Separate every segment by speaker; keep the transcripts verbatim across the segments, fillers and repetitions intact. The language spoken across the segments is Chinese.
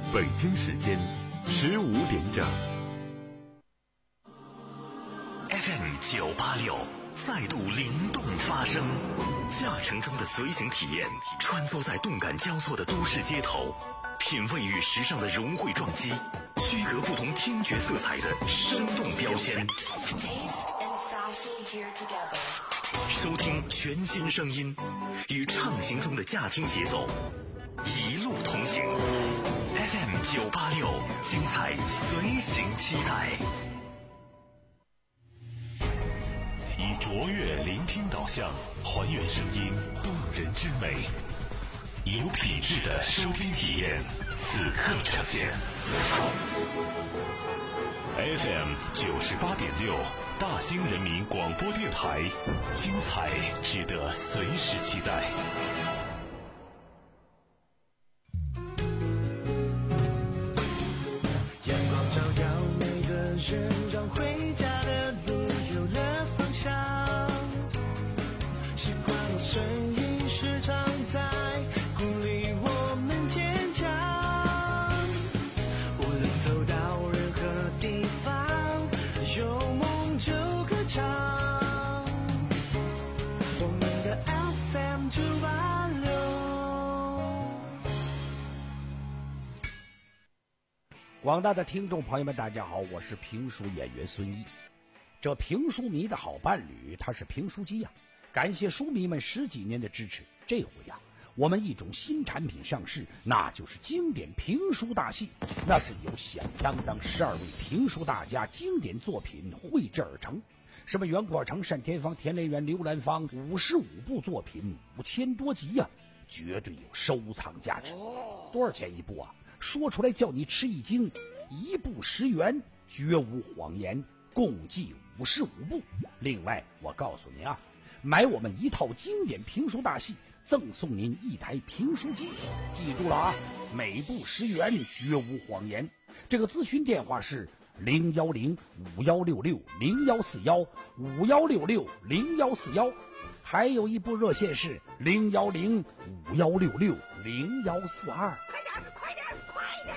Speaker 1: 北京时间十五点整。
Speaker 2: F M 九八六再度灵动发声，驾乘中的随行体验，穿梭在动感交错的都市街头，品味与时尚的融汇撞击，区隔不同听觉色彩的生动标签。收听全新声音，与畅行中的驾听节奏，一路同行。F M 九八六，精彩随行期待。以卓越聆听导向，还原声音动人之美，以有品质的收听体验，此刻呈现。F M 九十八点六，大兴人民广播电台，精彩值得随时期待。
Speaker 3: 阳光照耀每个人，让回家的路有了方向。习惯了声音时常在鼓励我们坚强。无论走到任何地方，有梦就歌唱。我们的 F M 九八六。
Speaker 4: 广大的听众朋友们，大家好，我是评书演员孙一。这评书迷的好伴侣，他是评书机呀、啊。感谢书迷们十几年的支持，这回呀、啊，我们一种新产品上市，那就是经典评书大戏。那是由响当当十二位评书大家经典作品绘制而成，什么袁阔成、单田芳、田连元、刘兰芳，五十五部作品，五千多集呀、啊，绝对有收藏价值。多少钱一部啊？说出来叫你吃一惊，一部十元，绝无谎言，共计五十五部。另外，我告诉您啊，买我们一套经典评书大戏，赠送您一台评书机。记住了啊，每部十元，绝无谎言。这个咨询电话是零幺零五幺六六零幺四幺五幺六六零幺四幺，还有一部热线是零幺零五幺六六零幺四二。
Speaker 5: 快点，快点，快点！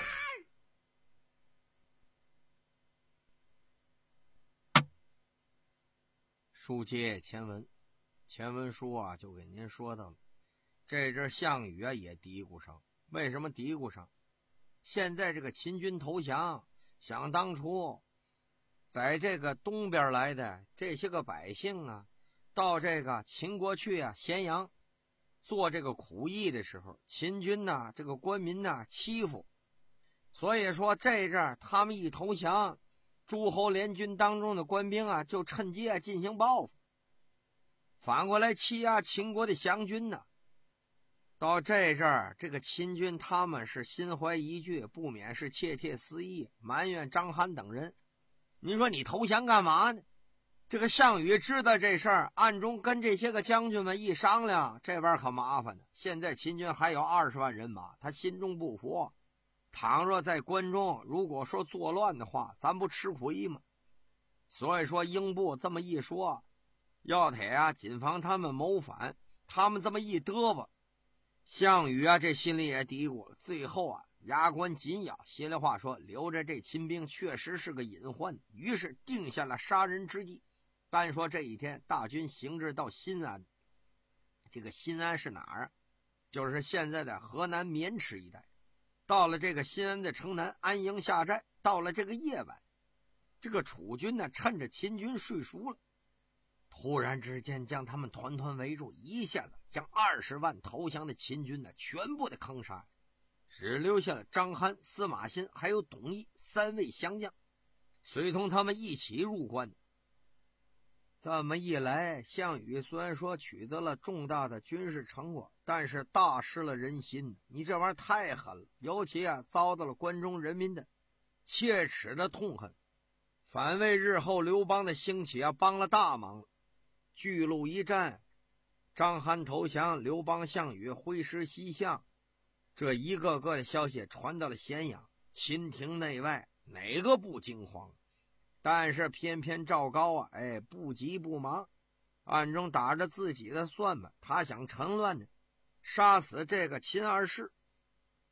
Speaker 6: 书接前文，前文书啊就给您说到了，这阵项羽啊也嘀咕上。为什么嘀咕上？现在这个秦军投降，想当初在这个东边来的这些个百姓啊，到这个秦国去啊咸阳做这个苦役的时候，秦军呐、啊、这个官民呐、啊、欺负，所以说这阵他们一投降，诸侯联军当中的官兵啊就趁机啊进行报复，反过来欺压秦国的降军呢。到这阵儿，这个秦军他们是心怀疑惧，不免是窃窃私议，埋怨张邯等人。您说你投降干嘛呢？这个项羽知道这事儿，暗中跟这些个将军们一商量，这边可麻烦了。现在秦军还有二十万人马，他心中不服。倘若在关中如果说作乱的话，咱不吃亏吗？所以说英布这么一说，要得啊谨防他们谋反。他们这么一嘚吧，项羽啊这心里也嘀咕了。最后啊牙关紧咬，心里话说留着这秦兵确实是个隐患，于是定下了杀人之计。单说这一天大军行至到新安，这个新安是哪儿啊？就是现在的河南渑池一带。到了这个新安的城南安营下寨，到了这个夜晚，这个楚军呢趁着秦军睡熟了，突然之间将他们团团围住，一下子将二十万投降的秦军呢全部的坑杀，只留下了张邯、司马欣还有董翳三位降将，随同他们一起入关。这么一来，项羽虽然说取得了重大的军事成果，但是大失了人心。你这玩意儿太狠了，尤其啊遭到了关中人民的切齿的痛恨，反为日后刘邦的兴起啊帮了大忙了。巨鹿一战，张邯投降，刘邦、项羽挥师西向，这一个个的消息传到了咸阳，秦廷内外哪个不惊慌？但是偏偏赵高啊，哎，不急不忙，暗中打着自己的算盘，他想趁乱呢，杀死这个秦二世。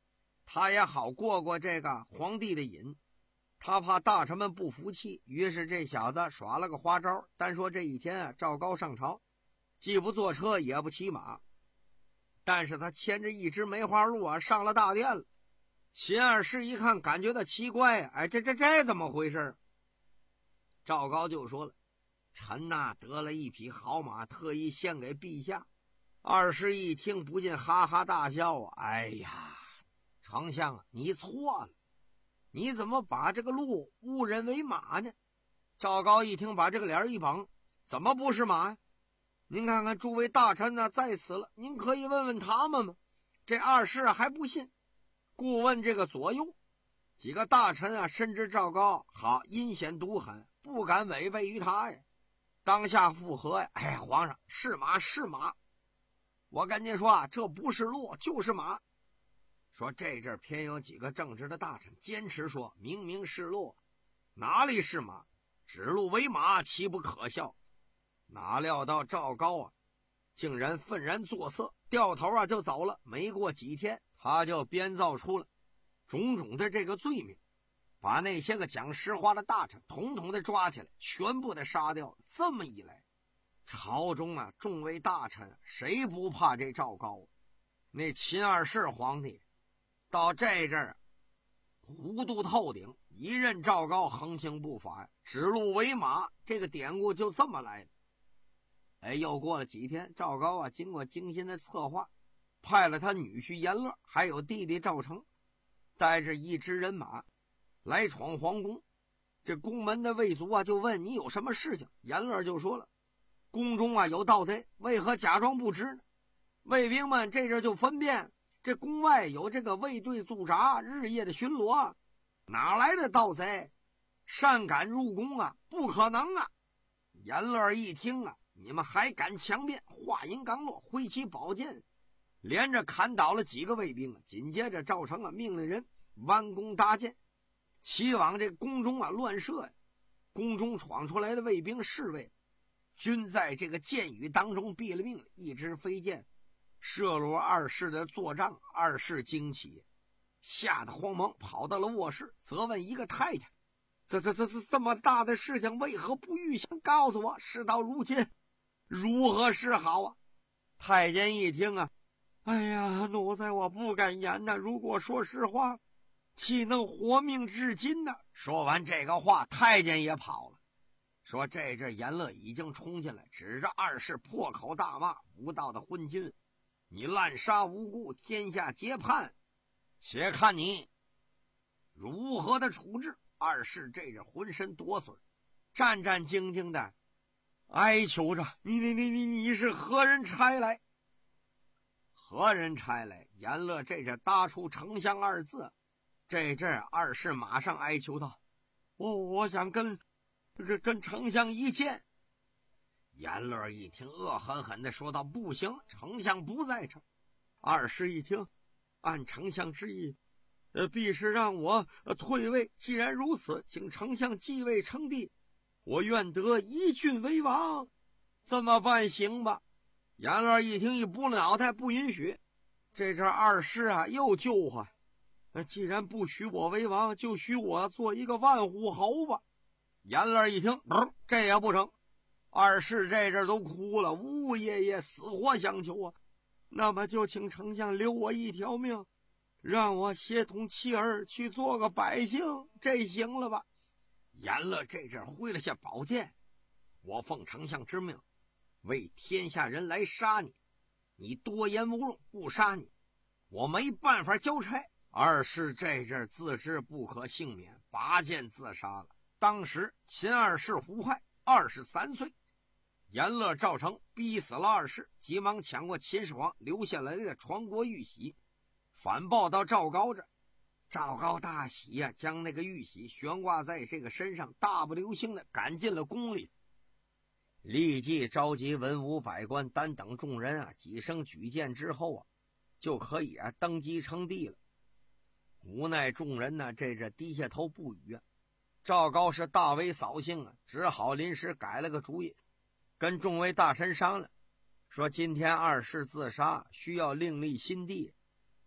Speaker 6: 他也好过过这个皇帝的瘾。他怕大臣们不服气，于是这小子耍了个花招。单说这一天啊，赵高上朝，既不坐车也不骑马，但是他牵着一只梅花鹿啊上了大殿了。秦二世一看，感觉到奇怪，哎，这这这怎么回事？赵高就说了：“臣呐得了一匹好马，特意献给陛下。”二世一听，不禁哈哈大笑啊！哎呀，丞相啊，你错了，你怎么把这个鹿误认为马呢？赵高一听，把这个脸一绷：“怎么不是马呀？您看看诸位大臣呢、啊、在此了，您可以问问他们吗？”这二世啊还不信，故问这个左右几个大臣啊，深知赵高好阴险毒狠，不敢违背于他呀。当下附和呀：“哎，皇上，是马是马，我跟您说啊，这不是鹿就是马。”说这阵偏有几个正直的大臣坚持说，明明是鹿，哪里是马？指鹿为马，岂不可笑？哪料到赵高啊，竟然愤然作色，掉头啊就走了。没过几天，他就编造出了种种的这个罪名，把那些个讲实话的大臣统统的抓起来，全部的杀掉。这么一来，朝中啊众位大臣谁不怕这赵高？那秦二世皇帝到这阵儿糊涂透顶，一任赵高横行不法，指鹿为马，这个典故就这么来的。哎，又过了几天，赵高啊经过精心的策划，派了他女婿阎乐还有弟弟赵成，带着一支人马来闯皇宫。这宫门的卫卒啊就问：“你有什么事情？”阎乐就说了：“宫中啊有盗贼，为何假装不知呢？”卫兵们这阵就分辨，这宫外有这个卫队驻扎，日夜的巡逻，哪来的盗贼擅敢入宫啊？不可能啊！阎乐一听啊，你们还敢强辩？话音刚落，挥起宝剑，连着砍倒了几个卫兵啊。紧接着赵成啊命令人弯弓搭箭，齐往这宫中啊乱射呀。宫中闯出来的卫兵侍卫均在这个箭雨当中毙了命，一支飞箭射入二世的坐帐。二世惊奇，吓得慌忙跑到了卧室，责问一个太太：“这这这这这么大的事情，为何不预先告诉我？事到如今，如何是好啊？”太监一听啊，哎呀，奴才我不敢言呐，如果说实话，岂能活命至今呢？说完这个话，太监也跑了。说这阵阎乐已经冲进来，指着二世破口大骂：“无道的昏君，你滥杀无辜，天下皆叛，且看你如何的处置！”二世这阵浑身哆嗦，战战兢兢的哀求着：“你你你你你是何人差来？何人差来？”阎乐这阵搭出丞相二字。这阵二世马上哀求道：“我我想跟跟丞相一见。”阎乐一听，恶狠狠地说道：“不行，丞相不在场。”二世一听，按丞相之意，呃，必是让我、呃、退位。既然如此，请丞相继位称帝，我愿得一郡为王，这么办行吧？阎乐一听，一拨脑袋，不允许。这阵二世啊又救唤：“那既然不许我为王，就许我做一个万户侯吧。”阎乐一听，呃，这也不成。二世这阵都哭了，呜呜咽咽，死活相求啊。那么就请丞相留我一条命，让我协同妻儿去做个百姓，这行了吧？阎乐这阵挥了下宝剑：“我奉丞相之命，为天下人来杀你，你多言无用，不杀你，我没办法交差。”二世这阵自知不可幸免，拔剑自杀了。当时秦二世胡亥二十三岁，阎乐赵成逼死了二世，急忙抢过秦始皇留下来的传国玉玺，反报到赵高这。赵高大喜呀、啊，将那个玉玺悬挂在这个身上，大步流星的赶进了宫里，立即召集文武百官，单等众人啊，几声举荐之后啊，就可以啊登基称帝了。无奈众人呢，这这低下头不语啊。赵高是大为扫兴啊，只好临时改了个主意，跟众位大臣商量，说今天二世自杀，需要另立新帝，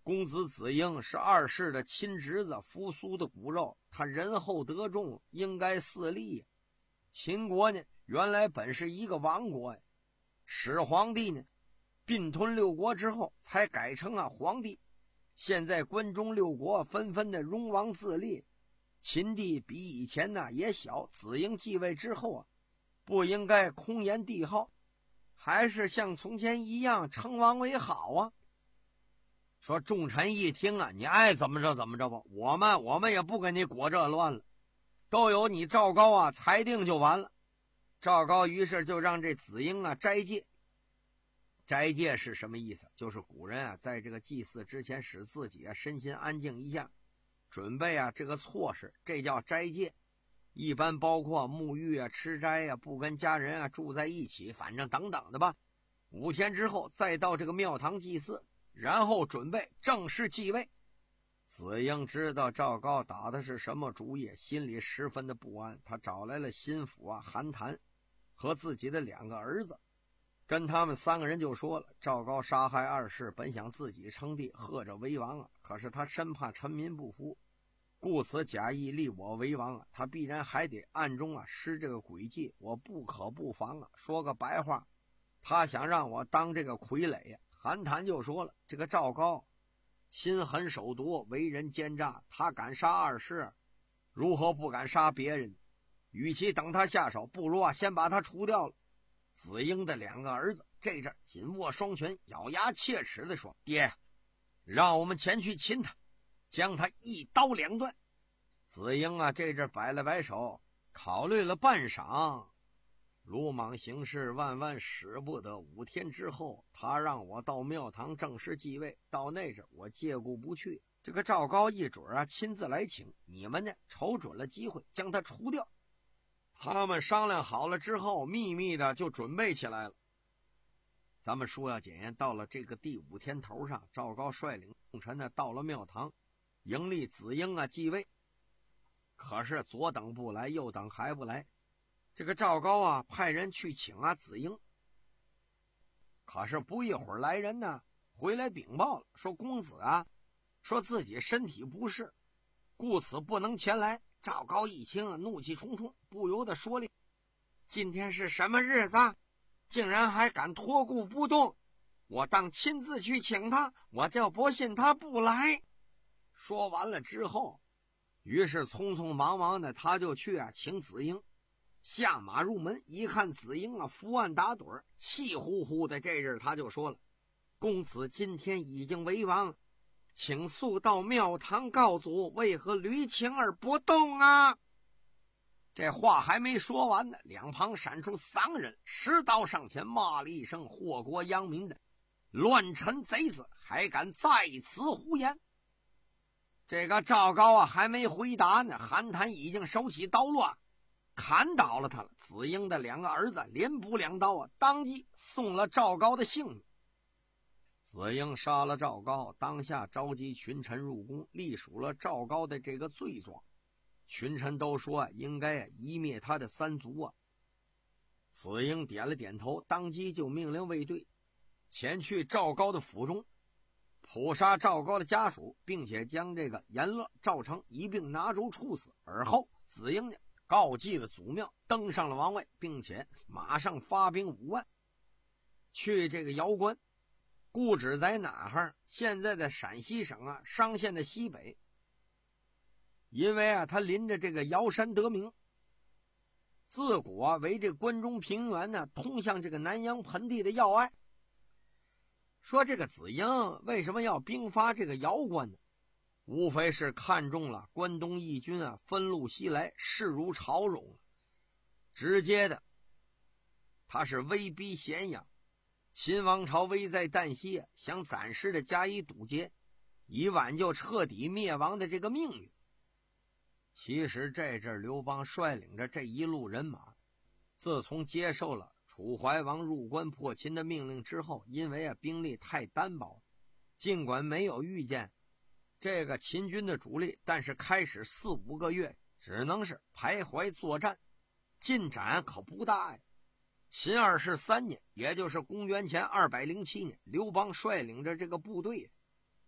Speaker 6: 公子子婴是二世的亲侄子，扶苏的骨肉，他仁厚德重，应该嗣立。秦国呢，原来本是一个王国呀，始皇帝呢并吞六国之后才改成啊皇帝。现在关中六国纷纷的荣王自立，秦地比以前呢也小，子婴继位之后啊，不应该空言帝号，还是像从前一样称王为好啊。说众臣一听啊，你爱怎么着怎么着吧，我们我们也不跟你裹这乱了，都有你赵高啊裁定就完了。赵高于是就让这子婴啊斋戒。斋戒是什么意思？就是古人啊在这个祭祀之前使自己啊身心安静一下，准备啊这个措施，这叫斋戒。一般包括沐浴啊、吃斋啊、不跟家人啊住在一起，反正等等的吧。五天之后再到这个庙堂祭祀，然后准备正式继位。子婴知道赵高打的是什么主意，心里十分的不安。他找来了心腹啊韩谈和自己的两个儿子，跟他们三个人就说了，赵高杀害二世，本想自己称帝，贺着为王啊，可是他深怕臣民不服，故此假意立我为王啊，他必然还得暗中啊施这个诡计，我不可不防啊。说个白话，他想让我当这个傀儡呀。韩谈就说了，这个赵高心狠手毒，为人奸诈，他敢杀二世，如何不敢杀别人？与其等他下手，不如啊先把他除掉了。子婴的两个儿子这阵紧握双拳，咬牙切齿地说，爹，让我们前去擒他，将他一刀两断。子婴啊这阵摆了摆手，考虑了半晌，鲁莽行事，万万使不得。五天之后，他让我到庙堂正式继位，到那阵我借故不去，这个赵高一准啊亲自来请，你们呢瞅准了机会将他除掉。他们商量好了之后，秘密的就准备起来了。咱们说要检验到了这个第五天头上，赵高率领众臣呢到了庙堂，迎立子婴啊继位。可是左等不来，右等还不来。这个赵高啊派人去请啊子婴，可是不一会儿来人呢回来禀报了，说公子啊说自己身体不适，故此不能前来。赵高一听啊怒气冲冲，不由得说了，今天是什么日子，竟然还敢托孤不动，我当亲自去请他，我就不信他不来。说完了之后，于是匆匆忙忙的他就去啊请子婴。下马入门一看，子婴啊伏案打盹，气呼呼的。这阵他就说了，公子今天已经为王，请速到庙堂告祖，为何离情而不动啊？这话还没说完呢，两旁闪出三个人，持刀上前骂了一声，祸国殃民的乱臣贼子，还敢在此胡言。这个赵高啊还没回答呢，韩谈已经手起刀落，砍倒了他了。子婴的两个儿子连补两刀啊，当即送了赵高的性命。子婴杀了赵高，当下召集群臣入宫，隶属了赵高的这个罪状。群臣都说啊，应该啊夷灭他的三族啊。子婴点了点头，当即就命令卫队前去赵高的府中，捕杀赵高的家属，并且将这个严乐、赵成一并拿出处死。而后子婴呢告祭了祖庙，登上了王位，并且马上发兵五万去这个瑶关。故址在哪儿？现在的陕西省啊商县的西北。因为啊它临着这个瑶山得名，自古啊为这关中平原呢通向这个南阳盆地的要隘。说这个子婴为什么要兵发这个瑶关呢？无非是看中了关东义军啊分路西来，势如潮涌，直接的他是威逼咸阳，秦王朝危在旦夕，想暂时的加以堵截，以挽救彻底灭亡的这个命运。其实这阵刘邦率领着这一路人马，自从接受了楚怀王入关破秦的命令之后，因为啊兵力太单薄，尽管没有遇见这个秦军的主力，但是开始四五个月只能是徘徊作战，进展可不大呀。秦二世三年，也就是公元前二百零七年，刘邦率领着这个部队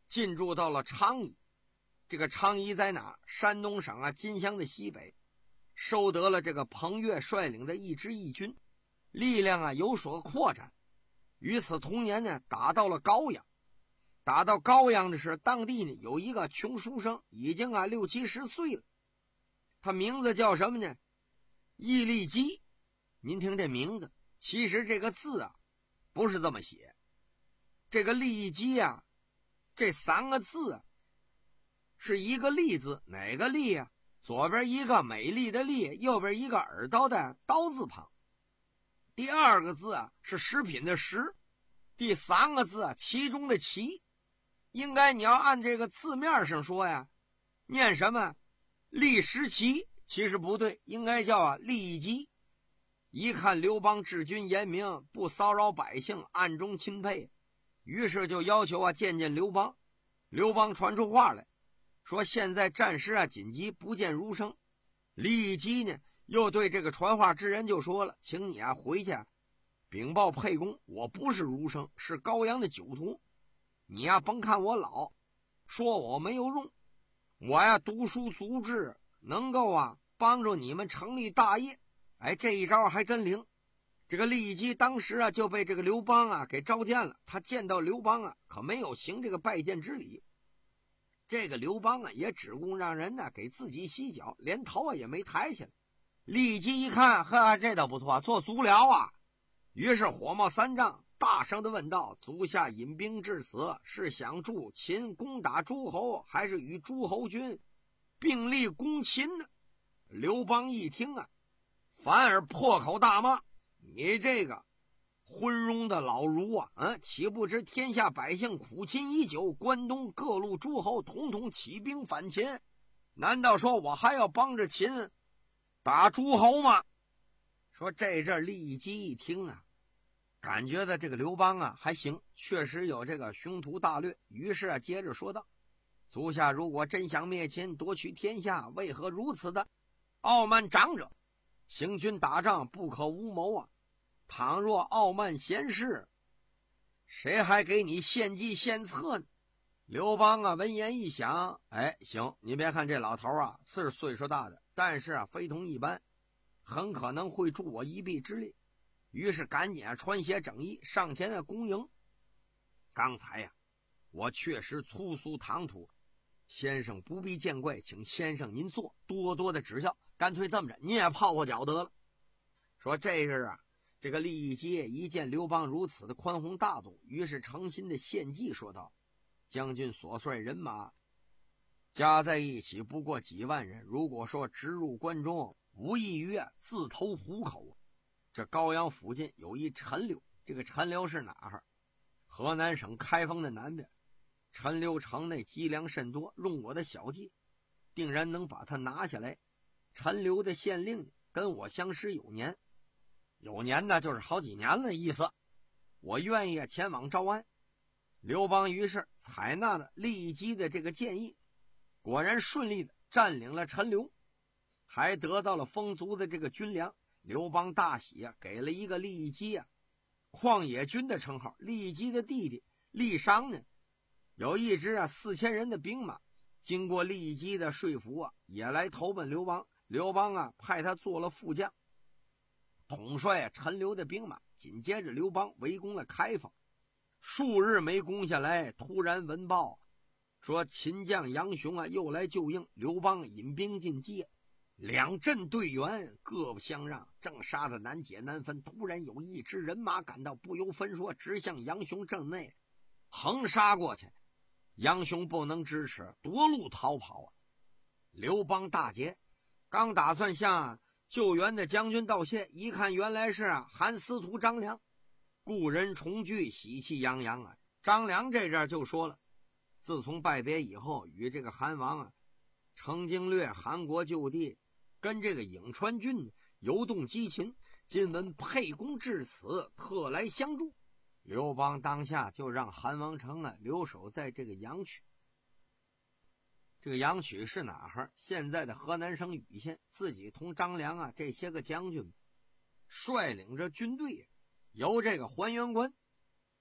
Speaker 6: 进驻到了昌邑。这个昌邑在哪？山东省啊金乡的西北，收得了这个彭越率领的一支义军，力量啊有所扩展。与此同年呢，打到了高阳。打到高阳的是当地呢有一个穷书生，已经啊六七十岁了，他名字叫什么呢？义利基。您听这名字，其实这个字啊不是这么写。这个利基啊，这三个字啊是一个利字，哪个利啊？左边一个美丽的丽，右边一个耳刀的刀字旁。第二个字啊是食品的食，第三个字啊其中的其。应该你要按这个字面上说呀，念什么利食其，其实不对，应该叫啊利基。一看刘邦治军严明，不骚扰百姓，暗中钦佩，于是就要求啊见见刘邦。刘邦传出话来，说现在战事啊紧急，不见儒生。利基呢又对这个传话之人就说了，请你啊回去禀报沛公，我不是儒生，是高阳的酒徒。你呀甭看我老，说我没有用，我呀读书足智，能够啊帮助你们成立大业。哎，这一招还真灵。这个利基当时啊就被这个刘邦啊给召见了。他见到刘邦啊可没有行这个拜见之礼。这个刘邦啊也只顾让人呢给自己洗脚，连头啊也没抬起来。利基一看，呵，这倒不错，做足疗啊。于是火冒三丈，大声的问道：足下引兵至此，是想助秦攻打诸侯，还是与诸侯军并力攻秦呢？刘邦一听啊，反而破口大骂：你这个昏庸的老儒啊，嗯，岂不知天下百姓苦秦已久，关东各路诸侯统统起兵反秦，难道说我还要帮着秦打诸侯吗？说这阵利基一听啊，感觉到这个刘邦啊还行，确实有这个雄图大略，于是啊接着说道：足下如果真想灭秦夺取天下，为何如此的傲慢长者？行军打仗不可无谋啊，倘若傲慢闲事，谁还给你献计献策呢？刘邦啊闻言一想，哎，行，你别看这老头啊是岁数大的，但是啊非同一般，很可能会助我一臂之力。于是赶紧啊穿鞋整衣上前啊恭迎。刚才呀、啊、我确实粗俗唐突，先生不必见怪，请先生您坐，多多的指教。干脆这么着，您也泡泡脚得了。说这是啊这个利基一见刘邦如此的宽宏大度，于是诚心的献计说道：将军所率人马加在一起不过几万人，如果说直入关中，无异于啊自投虎口。这高阳附近有一陈留，这个陈留是哪儿？河南省开封的南边。陈留城内积粮甚多，用我的小计，定然能把它拿下来。陈留的县令跟我相识有年，有年呢就是好几年的意思，我愿意前往招安。刘邦于是采纳了利基的这个建议，果然顺利的占领了陈留，还得到了丰足的这个军粮。刘邦大喜啊，给了一个利基啊旷野军的称号。利基的弟弟利商呢，有一支啊四千人的兵马，经过利基的说服啊，也来投奔刘邦。刘邦啊派他做了副将，统帅啊陈留的兵马。紧接着刘邦围攻了开封，数日没攻下来，突然闻报说秦将杨雄啊又来救应。刘邦引兵进击，两阵队员各不相让，正杀得难解难分，突然有一支人马赶到，不由分说直向杨雄阵内横杀过去。杨雄不能支持，夺路逃跑啊！刘邦大捷，刚打算向救援的将军道谢，一看原来是啊韩司徒张良，故人重聚，喜气洋洋啊！张良这阵就说了，自从拜别以后，与这个韩王啊曾经掠韩国旧地，跟这个颍川郡游动激情，今闻沛公至此，特来相助。刘邦当下就让韩王成啊留守在这个阳曲。这个阳曲是哪儿？现在的河南省禹县。自己同张良啊这些个将军率领着军队由这个还原关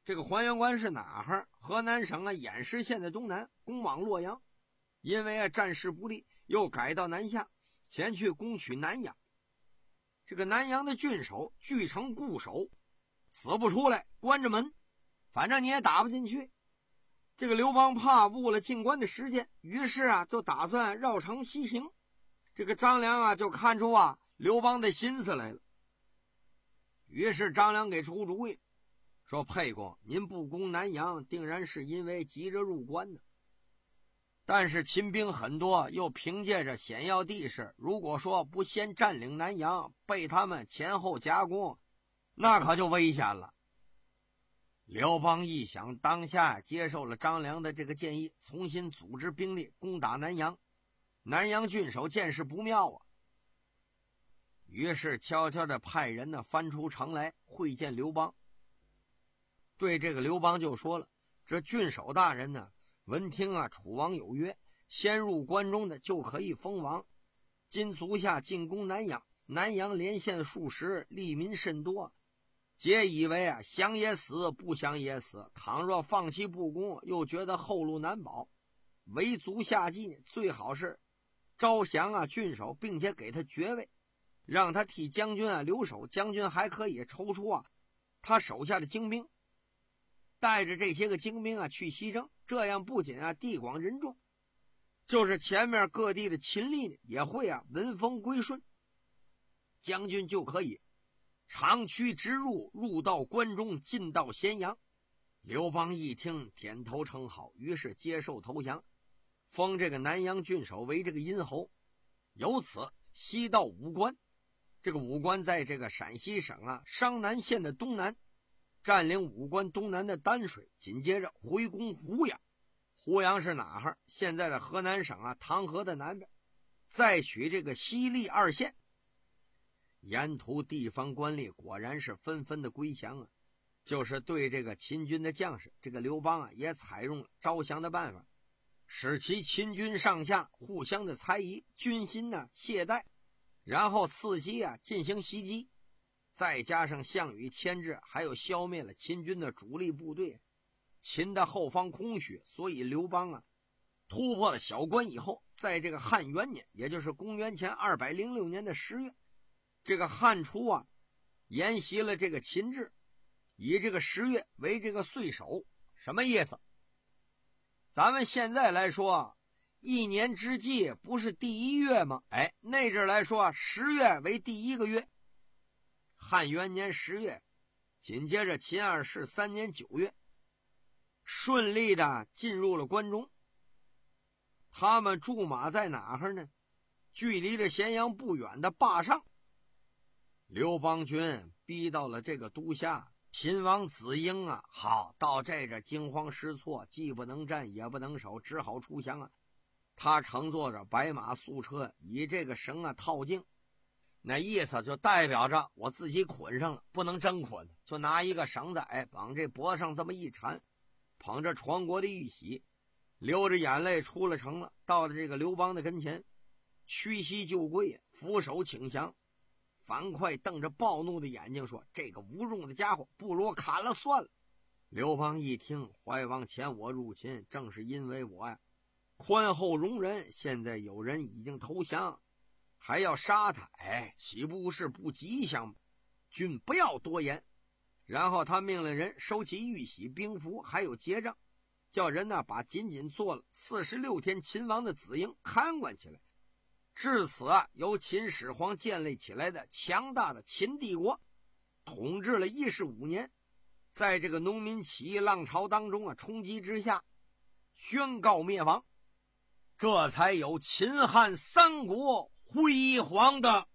Speaker 6: 这个还原关是哪儿？河南省啊偃师县的东南，攻往洛阳。因为啊战事不利，又改到南下，前去攻取南阳。这个南阳的郡守据城固守，死不出来，关着门，反正你也打不进去。这个刘邦怕误了进关的时间，于是啊就打算绕城西行。这个张良啊就看出啊刘邦的心思来了，于是张良给出主意，说沛公，您不攻南阳，定然是因为急着入关呢。但是秦兵很多，又凭借着险要地势，如果说不先占领南阳，被他们前后夹攻，那可就危险了。刘邦一想，当下接受了张良的这个建议，重新组织兵力攻打南阳。南阳郡守见势不妙啊，于是悄悄地派人呢翻出城来会见刘邦。对这个刘邦就说了，这郡守大人呢闻听啊楚王有约，先入关中的就可以封王。今足下进攻南阳，南阳连县数十，利民甚多，皆以为啊降也死，不降也死。倘若放弃不攻，又觉得后路难保，为足下计，最好是招降啊郡守，并且给他爵位，让他替将军啊留守。将军还可以抽出啊他手下的精兵，带着这些个精兵啊去西征，这样不仅啊地广人众，就是前面各地的秦吏呢也会啊闻风归顺，将军就可以长驱直入，入到关中，进到咸阳。刘邦一听点头称好，于是接受投降，封这个南阳郡守为这个殷侯。由此西到武关，这个武关在这个陕西省啊商南县的东南，占领武关东南的丹水，紧接着回攻湖阳。湖阳是哪儿？现在的河南省啊唐河的南边，再取这个西历二县。沿途地方官吏果然是纷纷的归降啊，就是对这个秦军的将士，这个刘邦啊也采用了招降的办法，使其秦军上下互相的猜疑，军心呢懈怠，然后伺机啊进行袭击。再加上项羽牵制，还有消灭了秦军的主力部队，秦的后方空虚，所以刘邦啊突破了小关以后，在这个汉元年，也就是公元前二百零六年的十月，这个汉初啊沿袭了这个秦制，以这个十月为这个岁首。什么意思？咱们现在来说，一年之计不是第一月吗？哎，那阵来说，十月为第一个月。汉元年十月，紧接着秦二世三年九月，顺利的进入了关中。他们驻马在哪儿呢？距离着咸阳不远的坝上。刘邦军逼到了这个都下，秦王子婴啊，好到这这惊慌失措，既不能战也不能守，只好出降啊。他乘坐着白马素车，以这个绳啊套颈，那意思就代表着我自己捆上了，不能真捆，就拿一个绳子哎绑这脖上这么一缠，捧着传国的玉玺，流着眼泪出了城了。到了这个刘邦的跟前，屈膝就跪，俯首请降。樊哙瞪着暴怒的眼睛说，这个无用的家伙，不如我砍了算了。刘邦一听，怀王遣我入秦，正是因为我呀宽厚容人，现在有人已经投降，还要杀他，哎，岂不是不吉祥吗？君不要多言。然后他命令人收起玉玺、兵符，还有结账，叫人呢把仅仅做了四十六天秦王的子婴看管起来。至此啊，由秦始皇建立起来的强大的秦帝国，统治了一十五年，在这个农民起义浪潮当中啊冲击之下，宣告灭亡。这才有秦汉三国辉煌的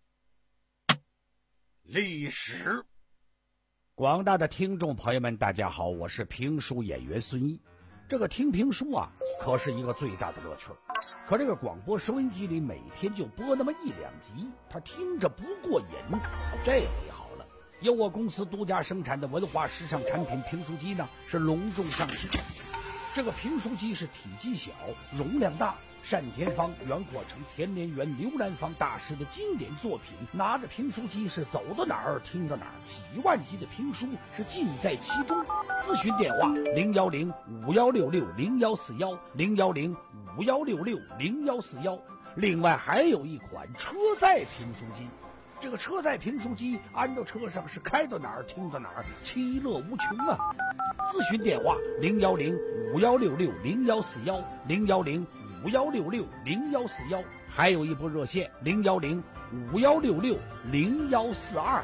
Speaker 6: 历史。
Speaker 4: 广大的听众朋友们，大家好，我是评书演员孙一。这个听评书啊，可是一个最大的乐趣。可这个广播收音机里每天就播那么一两集，他听着不过瘾。这回好了，由我公司独家生产的文化时尚产品评书机呢，是隆重上市。 这个评书机是体积小，容量大。单田芳、袁阔成、田连元、刘兰芳大师的经典作品，拿着评书机是走到哪儿听到哪儿，几万集的评书是尽在其中。咨询电话零幺零五幺六六零幺四幺零幺零五幺六六零幺四幺。另外还有一款车载评书机，这个车载评书机安到车上是开到哪儿听到哪儿，其乐无穷啊！咨询电话零幺零五幺六六零幺四幺零幺零五幺六六零幺四幺，还有一部热线零幺零五幺六六零幺四二。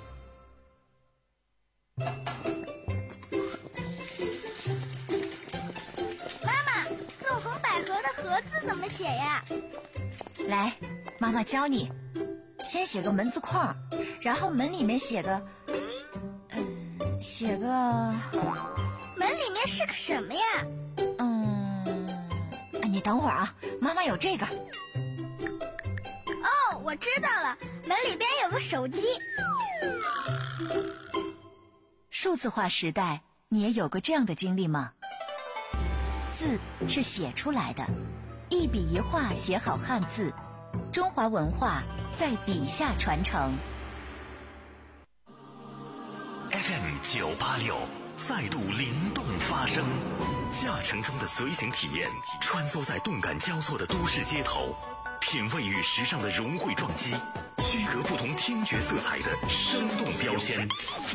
Speaker 5: 妈妈，纵横捭阖的阖字怎么写呀？
Speaker 7: 来，妈妈教你。先写个门字框，然后门里面写个，嗯，写个。
Speaker 5: 门里面是个什么呀？
Speaker 7: 嗯，你等会儿啊，妈妈有这个。
Speaker 5: 哦，我知道了，门里边有个手机。
Speaker 7: 数字化时代，你也有过这样的经历吗？字是写出来的，一笔一画写好汉字，中华文化在笔下传承。
Speaker 2: F M 九八六再度灵动发声，驾乘中的随行体验，穿梭在动感交错的都市街头，品味与时尚的融汇撞击，区隔不同听觉色彩的生动标签。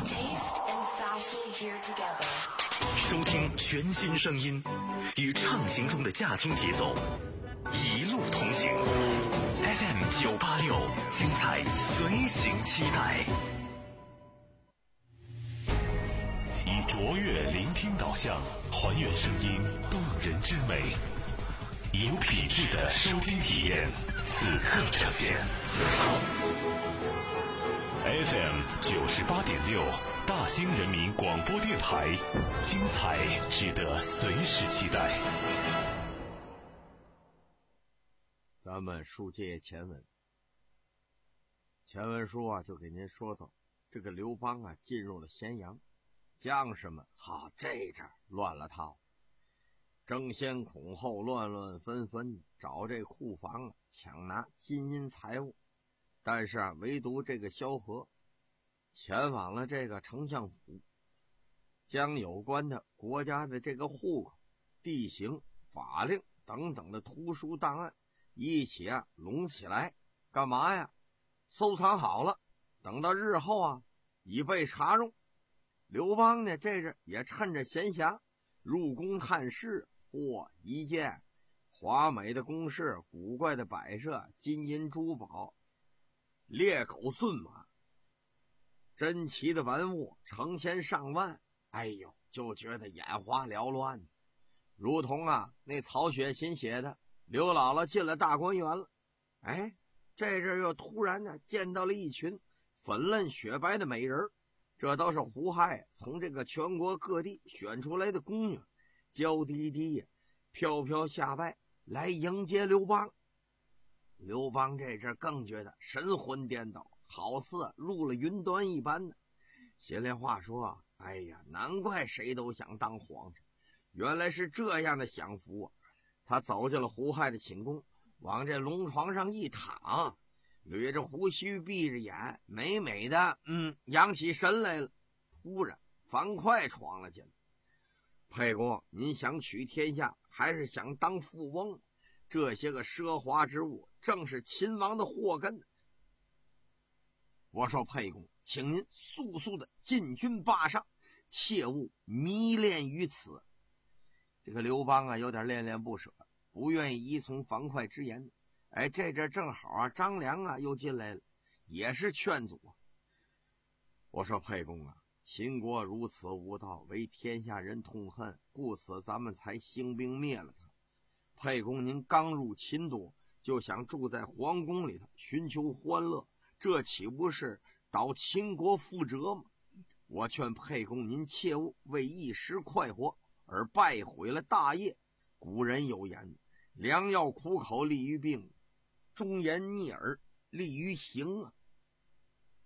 Speaker 2: 收听全新声音，与畅行中的驾听节奏，一路同行。F M 九八六，精彩随行期待。以卓越聆听导向，还原声音动人之美，以有品质的收听体验，此刻呈现。F M 九十八点六，大兴人民广播电台，精彩值得随时期待。
Speaker 6: 咱们书接前文，前文书啊，就给您说到这个刘邦啊，进入了咸阳。将士们哈，这阵乱了套，争先恐后，乱乱纷纷找这库房啊，抢拿金银财物。但是啊，唯独这个萧何前往了这个丞相府，将有关的国家的这个户口、地形、法令等等的图书档案一起啊拢起来，干嘛呀？收藏好了，等到日后啊以备查用。刘邦呢，这阵也趁着闲暇入宫探视，嚯，一见华美的宫室、古怪的摆设、金银珠宝、猎狗骏马、珍奇的玩物成千上万，哎呦，就觉得眼花缭乱，如同啊那曹雪芹写的刘姥姥进了大观园了。哎，这阵又突然呢见到了一群粉嫩雪白的美人，这都是胡亥从这个全国各地选出来的宫女，娇滴滴呀，飘飘下拜来迎接刘邦。刘邦这阵更觉得神魂颠倒，好似入了云端一般的。心里话说，哎呀，难怪谁都想当皇上，原来是这样的享福啊！他走进了胡亥的寝宫，往这龙床上一躺，捋着胡须，闭着眼，美美的，嗯，养起神来了。突然，樊哙闯了进来。沛公，您想取天下，还是想当富翁？这些个奢华之物，正是秦王的祸根。我说沛公，请您速速的进军霸上，切勿迷恋于此。这个刘邦啊，有点恋恋不舍，不愿意依从樊哙之言。哎，这阵正好啊，张良啊又进来了，也是劝阻啊。我说沛公啊，秦国如此无道，为天下人痛恨，故此咱们才兴兵灭了他。沛公您刚入秦都，就想住在皇宫里头寻求欢乐，这岂不是导秦国覆辙吗？我劝沛公您切勿为一时快活而败毁了大业。古人有言，良药苦口利于病，忠言逆耳利于行啊。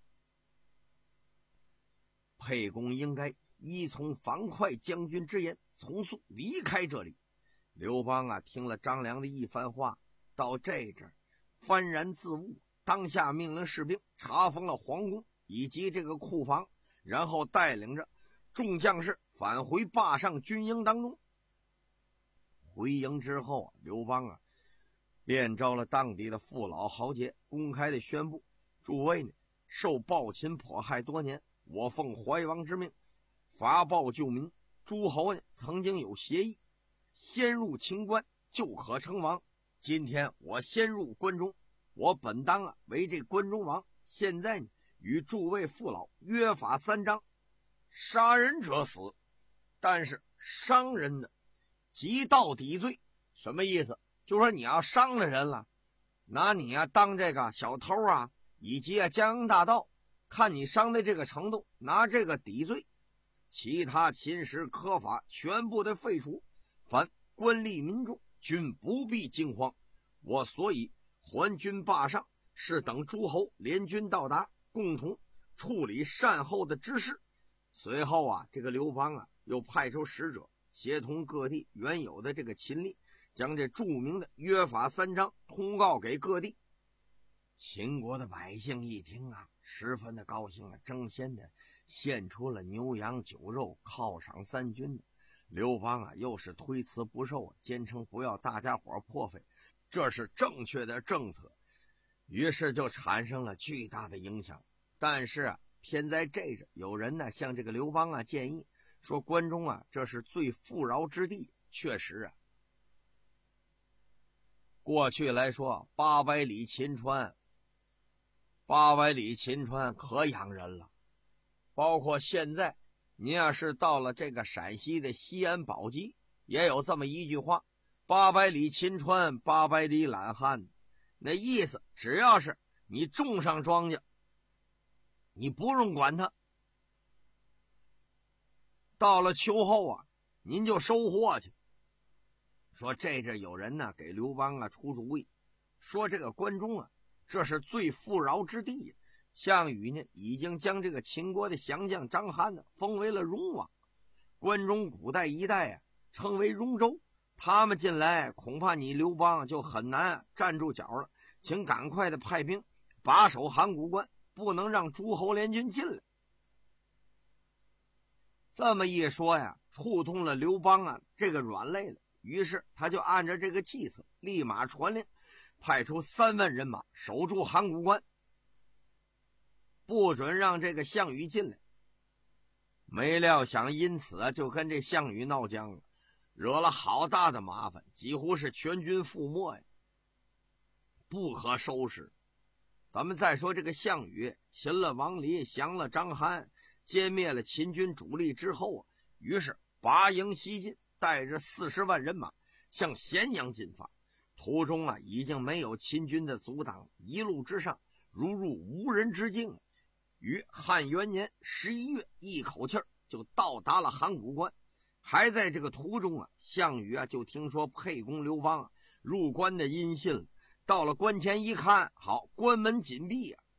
Speaker 6: 沛公应该依从樊哙将军之言， 从速离开这里。刘邦啊，听了张良的一番话，到这阵幡然自悟，当下命令士兵查封了皇宫以及这个库房，然后带领着众将士返回霸上军营当中。回营之后啊，刘邦啊便召了当地的父老豪杰，公开的宣布：诸位呢，受暴秦迫害多年，我奉怀王之命，伐暴救民。诸侯呢曾经有协议，先入秦关就可称王。今天我先入关中，我本当啊为这关中王。现在呢，与诸位父老约法三章：杀人者死，但是伤人的即到抵罪。什么意思？就说你要伤了人了，拿你啊当这个小偷啊，以及啊江洋大盗，看你伤的这个程度，拿这个抵罪。其他秦时苛法全部的废除，凡官吏民众均不必惊慌。我所以还军霸上，是等诸侯联军到达，共同处理善后的之事。随后啊，这个刘邦啊又派出使者，协同各地原有的这个秦吏，将这著名的约法三章通告给各地。秦国的百姓一听啊，十分的高兴啊，争先的献出了牛羊酒肉犒赏三军。刘邦啊又是推辞不受啊，坚称不要大家伙破费，这是正确的政策。于是就产生了巨大的影响。但是啊，偏在这着有人呢向这个刘邦啊建议说，关中啊这是最富饶之地。确实啊，过去来说，八百里秦川，八百里秦川可养人了。包括现在您要是到了这个陕西的西安宝鸡，也有这么一句话：八百里秦川，八百里懒汉。那意思只要是你种上庄稼，你不用管它，到了秋后啊，您就收获去。说这阵有人呢给刘邦啊出主意，说这个关中啊这是最富饶之地。项羽呢已经将这个秦国的降将张邯呢封为了戎王，关中古代一带啊称为戎州。他们进来恐怕你刘邦就很难站住脚了，请赶快的派兵把守函谷关，不能让诸侯联军进来。这么一说呀，触痛了刘邦啊这个软肋了。于是他就按照这个计策，立马传令，派出三万人马守住函谷关，不准让这个项羽进来。没料想因此就跟这项羽闹僵了，惹了好大的麻烦，几乎是全军覆没呀，不可收拾。咱们再说这个项羽擒了王离，降了张邯，歼灭了秦军主力之后啊，于是拔营西进，带着四十万人马向咸阳进发。途中啊已经没有秦军的阻挡，一路之上如入无人之境。于汉元年十一月一口气就到达了函谷关。还在这个途中啊，项羽啊就听说沛公刘邦啊入关的音信了。到了关前一看，好，关门紧闭啊。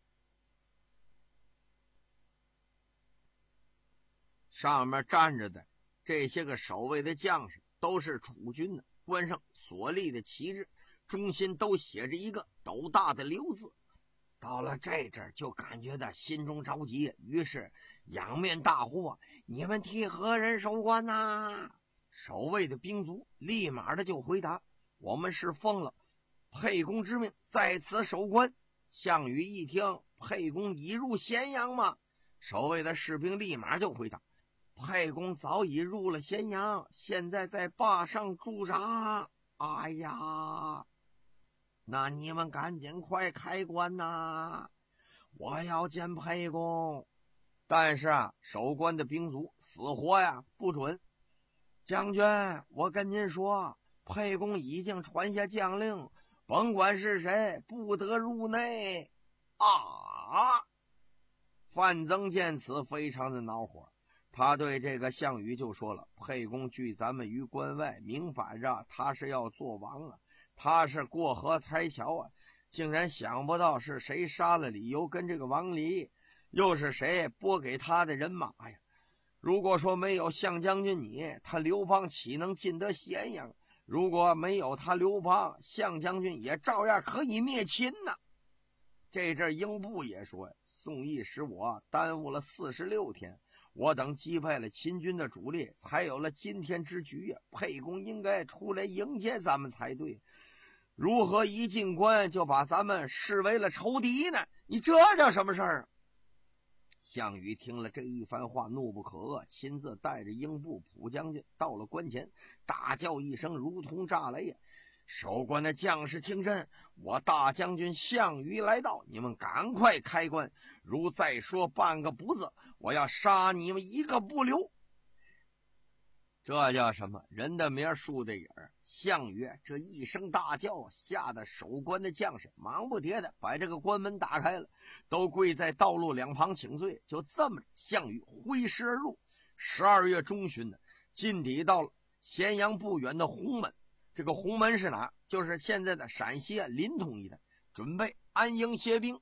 Speaker 6: 上面站着的这些个守卫的将士都是楚军的，关上所立的旗帜，中心都写着一个斗大的刘字。到了这阵就感觉到心中着急，于是仰面大呼啊：你们替何人守关呐？守卫的兵卒立马的就回答：我们是奉了沛公之命在此守关。项羽一听，沛公已入咸阳吗？守卫的士兵立马就回答：沛公早已入了咸阳，现在在坝上驻扎。哎呀，那你们赶紧快开关呐！我要见沛公。但是啊，守关的兵卒死活呀不准。将军，我跟您说，沛公已经传下将令，甭管是谁，不得入内。啊！范增见此非常的恼火，他对这个项羽就说了：沛公拒咱们于关外，明摆着他是要做王啊，他是过河拆桥啊，竟然想不到是谁杀了李由跟这个王离，又是谁拨给他的人马呀？ 如果说没有项将军你，他刘邦岂能进得咸阳？如果没有他刘邦，项将军也照样可以灭秦呢。这阵英布也说，宋义使我耽误了四十六天，我等击败了秦军的主力，才有了今天之局呀。沛公应该出来迎接咱们才对，如何一进关就把咱们视为了仇敌呢？你这叫什么事儿？项羽听了这一番话，怒不可遏，亲自带着英布、蒲将军到了关前，大叫一声，如同炸雷呀！守关的将士听真，我大将军项羽来到，你们赶快开关，如再说半个不字，我要杀你们一个不留。这叫什么？人的名树的影儿。项羽这一声大叫，吓得守关的将士忙不迭的把这个关门打开了，都跪在道路两旁请罪。就这么着，项羽挥师而入。十二月中旬呢，进抵到了咸阳不远的鸿门。这个鸿门是哪？就是现在的陕西啊临潼一带，准备安营歇兵。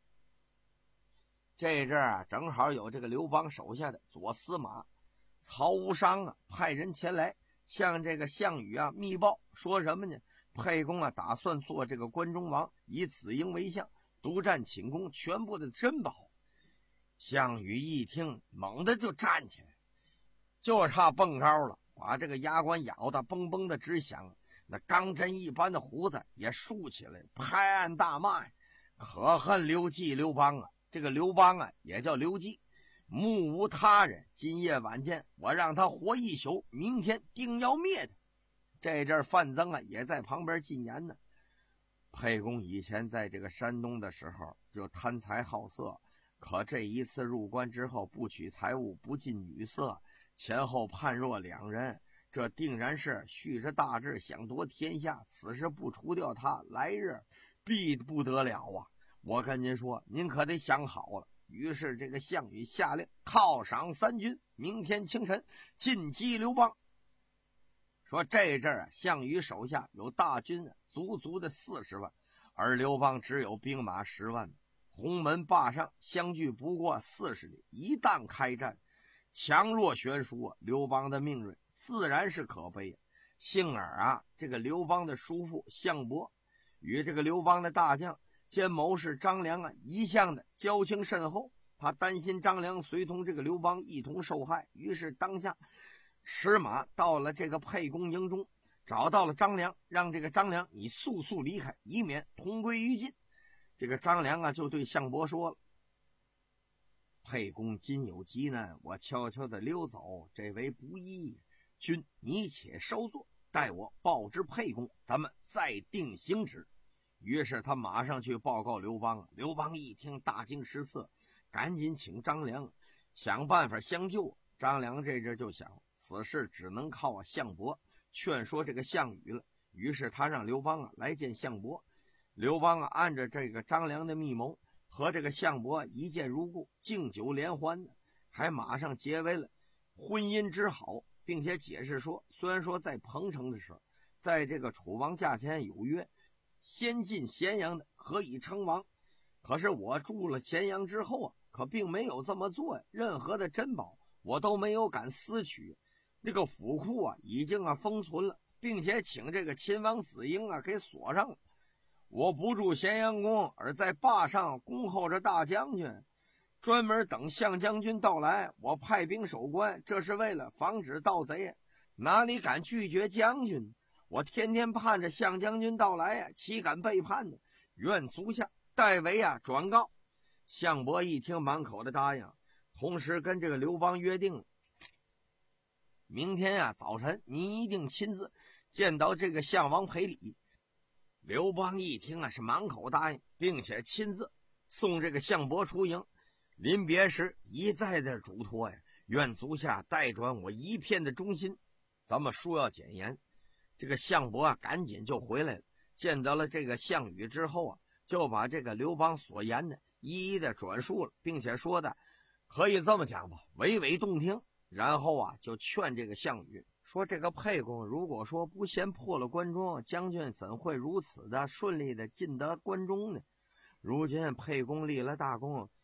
Speaker 6: 这阵啊，正好有这个刘邦手下的左司马曹无伤啊，派人前来向这个项羽啊密报，说什么呢？沛公啊打算做这个关中王，以子婴为相，独占寝宫全部的珍宝。项羽一听，猛地就站起来，就差蹦高了，把这个牙关咬得嘣嘣的直响，那钢针一般的胡子也竖起来，拍案大骂呀：可恨刘季刘邦啊！这个刘邦啊也叫刘季，目无他人，今夜晚间我让他活一宿，明天定要灭他。这阵范增啊也在旁边进言呢。沛公以前在这个山东的时候就贪财好色，可这一次入关之后，不取财物，不近女色，前后判若两人，这定然是蓄着大志想夺天下，此时不除掉他，来日必不得了啊！我跟您说，您可得想好了。于是这个项羽下令犒赏三军，明天清晨进击刘邦。说这阵啊，项羽手下有大军啊，足足的四十万，而刘邦只有兵马十万。鸿门坝上相距不过四十里，一旦开战，强弱悬殊啊，刘邦的命运自然是可悲啊。幸而啊，这个刘邦的叔父项伯与这个刘邦的大将兼谋士张良啊，一向的交情甚厚，他担心张良随同这个刘邦一同受害，于是当下驰马到了这个沛公营中，找到了张良，让这个张良你速速离开，以免同归于尽。这个张良啊就对项伯说了：沛公今有急难，我悄悄的溜走，这为不义，君你且稍坐，待我报知沛公，咱们再定行止。于是他马上去报告刘邦。刘邦一听大惊失色，赶紧请张良想办法相救。张良这阵就想，此事只能靠项伯劝说这个项羽了。于是他让刘邦啊来见项伯。刘邦啊按着这个张良的密谋，和这个项伯一见如故，敬酒联欢呢，还马上结为了婚姻之好，并且解释说，虽然说在彭城的时候，在这个楚王驾前有约，先进咸阳的可以称王，可是我住了咸阳之后啊，可并没有这么做呀，任何的珍宝我都没有敢私取，这个府库啊已经啊封存了，并且请这个秦王子婴啊给锁上了。我不住咸阳宫，而在坝上恭候着大将军，专门等项将军到来，我派兵守关，这是为了防止盗贼，哪里敢拒绝将军？我天天盼着项将军到来呀，岂敢背叛呢？愿足下代为啊转告。项伯一听，满口的答应，同时跟这个刘邦约定了，明天啊早晨你一定亲自见到这个项王赔礼。刘邦一听啊是满口答应，并且亲自送这个项伯出营。临别时一再的嘱托呀，愿足下代转我一片的忠心。咱们书要简言，这个项伯啊赶紧就回来了，见到了这个项羽之后啊，就把这个刘邦所言的一一的转述了，并且说的可以这么讲吧，娓娓动听。然后啊就劝这个项羽说，这个沛公如果说不先破了关中，将军怎会如此的顺利的进得关中呢？如今沛公立了大功，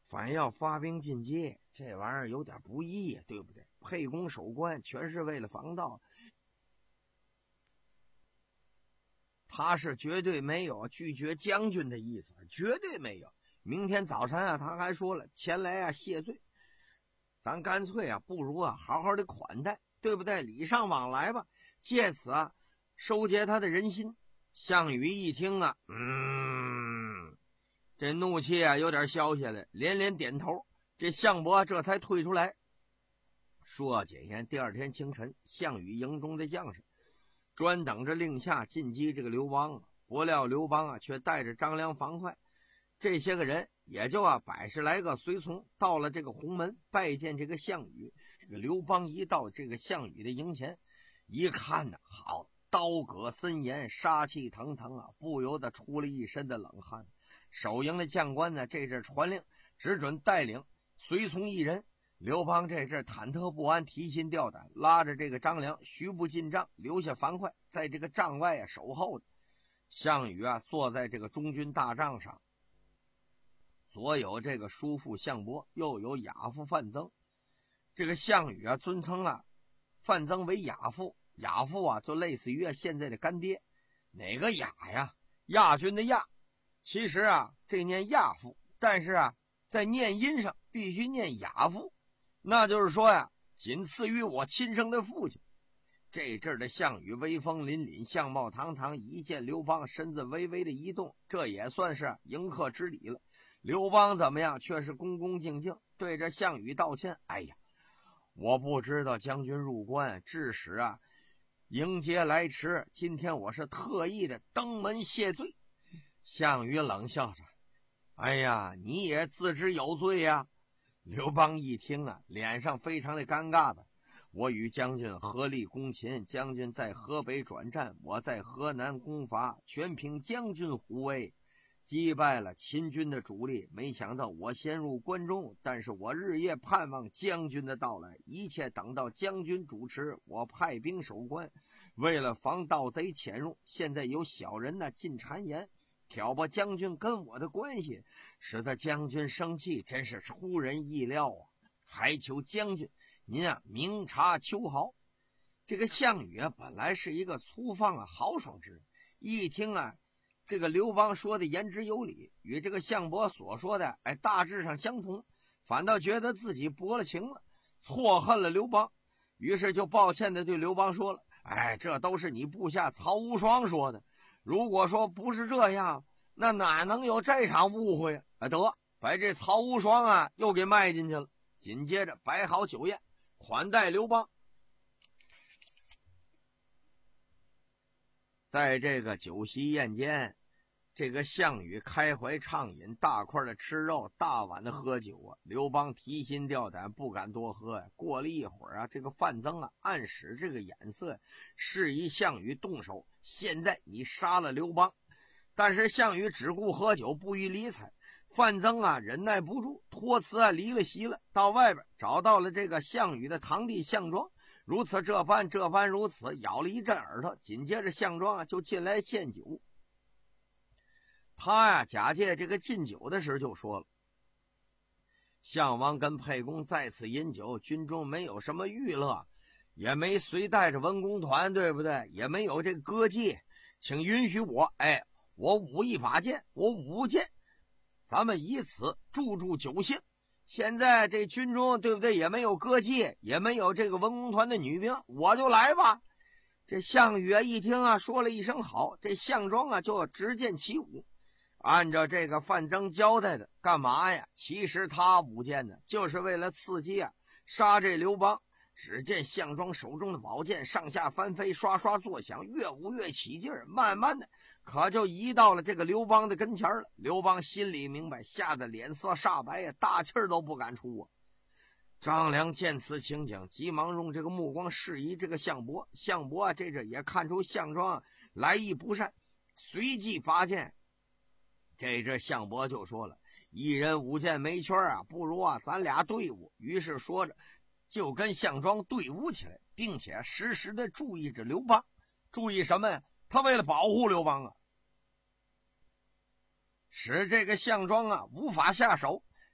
Speaker 6: 反要发兵进击，这玩意儿有点不易呀，对不对？沛公守关全是为了防盗，他是绝对没有拒绝将军的意思，绝对没有。明天早晨啊，他还说了前来啊谢罪，咱干脆啊不如啊好好的款待，对不对？礼尚往来吧，借此啊收结他的人心。项羽一听啊，嗯，这怒气啊有点消下来，连连点头。这项伯这才退出来。说简言，第二天清晨，项羽营中的将士专等着令下进击这个刘邦，不料刘邦啊却带着张良、樊哙这些个人，也就啊百十来个随从，到了这个鸿门拜见这个项羽。这个刘邦一到这个项羽的营前，一看呢，好，刀戈森严，杀气腾腾啊，不由得出了一身的冷汗。守营的将官呢，这阵传令，只准带领随从一人。刘邦这阵忐忑不安，提心吊胆，拉着这个张良徐步进帐，留下樊哙在这个帐外啊守候着。项羽啊坐在这个中军大帐上，左有这个叔父项伯，右有亚父范增。这个项羽啊尊称啊范增为亚父，亚父啊就类似于啊现在的干爹。哪个亚呀？亚军的亚。其实啊这念亚父，但是啊在念音上必须念亚父，那就是说呀仅次于我亲生的父亲。这阵的项羽威风凛凛，相貌堂堂，一见刘邦身子微微的一动，这也算是迎客之礼了。刘邦怎么样？却是恭恭敬敬对着项羽道歉。哎呀，我不知道将军入关，致使啊迎接来迟，今天我是特意的登门谢罪。项羽冷笑着，哎呀，你也自知有罪呀。刘邦一听啊，脸上非常的尴尬的。我与将军合力攻秦，将军在河北转战，我在河南攻伐，全凭将军虎威，击败了秦军的主力。没想到我先入关中，但是我日夜盼望将军的到来，一切等到将军主持，我派兵守关，为了防盗贼潜入。现在有小人呢进谗言，挑拨将军跟我的关系，使得将军生气，真是出人意料啊！还求将军您啊明察秋毫。这个项羽啊本来是一个粗放啊豪爽之人，一听啊这个刘邦说的言之有理，与这个项伯所说的哎大致上相同，反倒觉得自己薄了情了，错恨了刘邦，于是就抱歉的对刘邦说了，哎，这都是你部下曹无双说的，如果说不是这样，那哪能有这场误会啊？啊得，把这曹无双啊又给卖进去了。紧接着摆好酒宴，款待刘邦。在这个酒席宴间，这个项羽开怀畅饮，大块的吃肉，大碗的喝酒啊。刘邦提心吊胆，不敢多喝呀。过了一会儿啊，这个范增啊暗使这个眼色，示意项羽动手。现在你杀了刘邦。但是项羽只顾喝酒，不予理睬。范增啊忍耐不住，托辞啊离了席了，到外边找到了这个项羽的堂弟项庄，如此这般这般如此，咬了一阵耳朵。紧接着项庄啊就进来献酒。他呀、啊、假借这个敬酒的时就说了，项王跟沛公在此饮酒，军中没有什么娱乐，也没随带着文工团，对不对？也没有这个歌妓，请允许我，哎，我舞一把剑，我舞剑，咱们以此助助酒兴。现在这军中对不对，也没有歌妓，也没有这个文工团的女兵，我就来吧。这项羽啊一听啊，说了一声好，这项庄啊就直剑起舞。按照这个范增交代的，干嘛呀？其实他舞剑呢，就是为了刺激啊杀这刘邦。只见项庄手中的宝剑上下翻飞，刷刷作响，越舞越起劲儿，慢慢的可就移到了这个刘邦的跟前了。刘邦心里明白，吓得脸色煞白呀，大气儿都不敢出啊。张良见此情景，急忙用这个目光示意这个项伯。项伯啊这阵也看出项庄来意不善，随即拔剑。这阵项伯就说了，一人舞剑没趣啊，不如啊咱俩对舞。于是说着就跟项庄对舞起来，并且时时的注意着刘邦。注意什么呀？他为了保护刘邦啊，使这个项庄啊无法下手。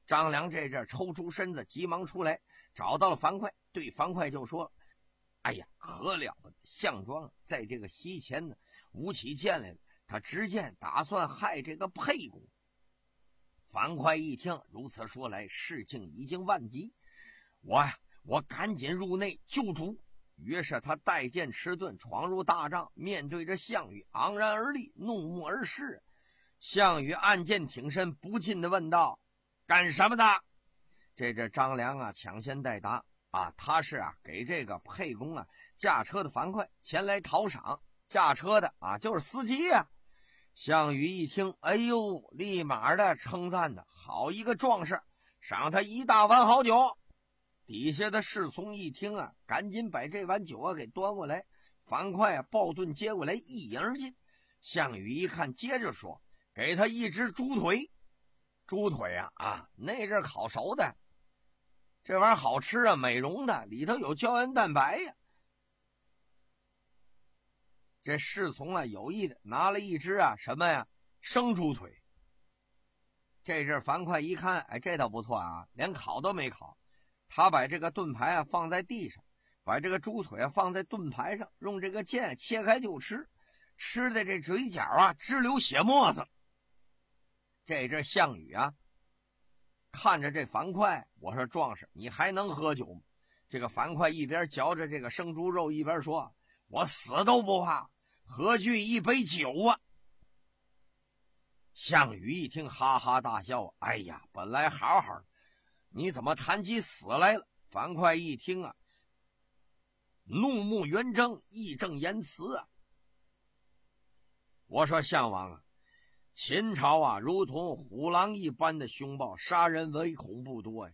Speaker 6: 张良这阵抽出身子，急忙出来，找到了樊哙，对樊哙就说：“哎呀，可了不得！项庄在这个席前呢，舞起剑来了。他执剑打算害这个沛公。”樊哙一听如此说来，事情已经万急，我呀，我赶紧入内救主。于是他带剑持盾，闯入大帐，面对着项羽，昂然而立，怒目而视。项羽按剑挺身，不禁地问道：“干什么的？”这这张良啊，抢先代答啊，他是啊给这个沛公啊驾车的樊哙前来讨赏，驾车的啊就是司机呀、啊。项羽一听，哎呦，立马的称赞的好一个壮士，赏他一大碗好酒。底下的侍从一听啊，赶紧把这碗酒啊给端过来。樊哙啊抱盾接过来，一饮而尽。项羽一看，接着说：“给他一只猪腿。”猪腿啊啊，那阵烤熟的，这玩意儿好吃啊，美容的，里头有胶原蛋白呀。这侍从啊有意的拿了一只啊什么呀生猪腿。这阵樊哙一看，哎，这倒不错啊，连烤都没烤。他把这个盾牌啊放在地上，把这个猪腿啊放在盾牌上，用这个剑切开就吃，吃的这嘴角啊直流血沫子。这阵项羽啊看着这樊哙，我说：“壮士，你还能喝酒吗？”这个樊哙一边嚼着这个生猪肉，一边说：“我死都不怕，何惧一杯酒啊！”项羽一听哈哈大笑，哎呀，本来好好的，你怎么谈起死来了？樊哙一听啊，怒目圆睁，义正言辞啊。我说：“项王啊，秦朝啊如同虎狼一般的凶暴，杀人唯恐不多呀，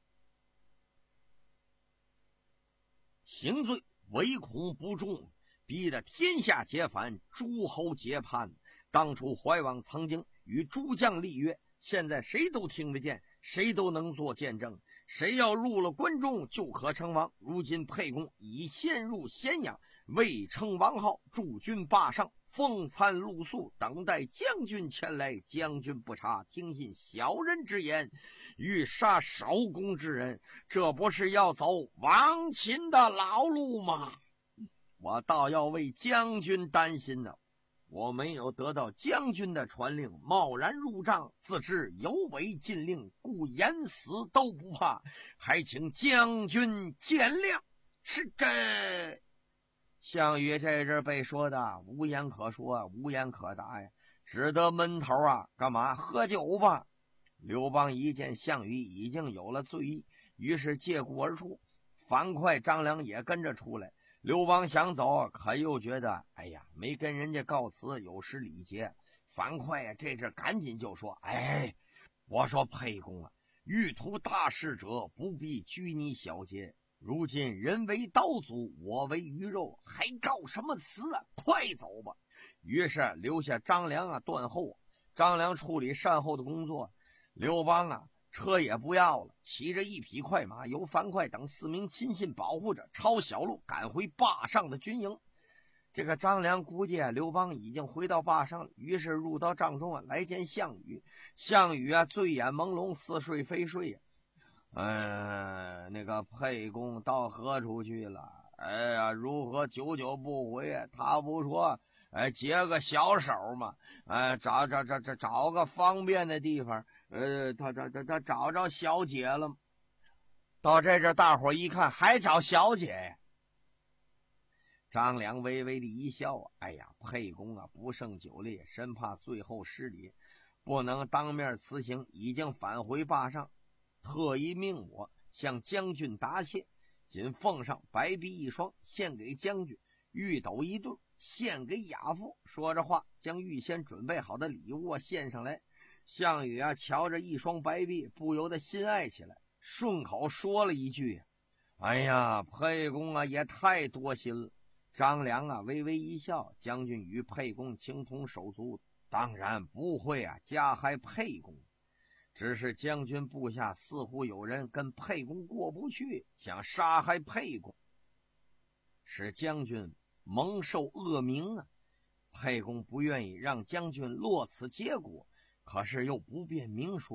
Speaker 6: 刑罪唯恐不重，逼得天下皆反，诸侯皆叛。当初怀王曾经与诸将立约，现在谁都听得见，谁都能做见证，谁要入了关中就可称王。如今沛公已陷入咸阳，未称王号，驻军霸上，风餐露宿，等待将军前来。将军不察，听信小人之言，欲杀守宫之人，这不是要走亡秦的老路吗？我倒要为将军担心呢。我没有得到将军的传令，贸然入帐，自知有违禁令，故淹死都不怕，还请将军见谅。是这项羽这阵被说的无言可说，无言可答呀，只得闷头啊，干嘛喝酒吧。刘邦一见项羽已经有了醉意，于是借故而出，樊哙、张良也跟着出来。刘邦想走，可又觉得哎呀，没跟人家告辞，有失礼节。樊哙呀这阵赶紧就说：“哎，我说沛公啊，欲图大事者不必拘泥小节，如今人为刀俎，我为鱼肉，还告什么辞啊？快走吧。”于是留下张良啊断后，张良处理善后的工作。刘邦啊车也不要了，骑着一匹快马，由樊哙等四名亲信保护着，抄小路赶回霸上的军营。这个张良估计啊，刘邦已经回到霸上了，于是入到帐中啊，来见项羽。项羽啊，醉眼朦胧，似睡非睡呀、啊。嗯、呃，那个沛公到何处去了？哎呀，如何久久不回？他不说，哎，结个小手嘛，哎，找找找找找个方便的地方。呃，他他他他找着小姐了。到这阵大伙一看，还找小姐呀。张良微微的一笑啊，哎呀，沛公啊不胜酒烈，生怕最后失礼，不能当面辞行，已经返回霸上，特意命我向将军答谢，仅奉上白璧一双，献给将军；玉斗一对，献给亚父。说着话，将预先准备好的礼物啊献上来。项羽啊瞧着一双白璧，不由得心爱起来，顺口说了一句：“哎呀，沛公啊也太多心了。”张良啊微微一笑，将军与沛公情同手足，当然不会啊加害沛公，只是将军部下似乎有人跟沛公过不去，想杀害沛公，使将军蒙受恶名啊。沛公不愿意让将军落此结果，可是又不便明说，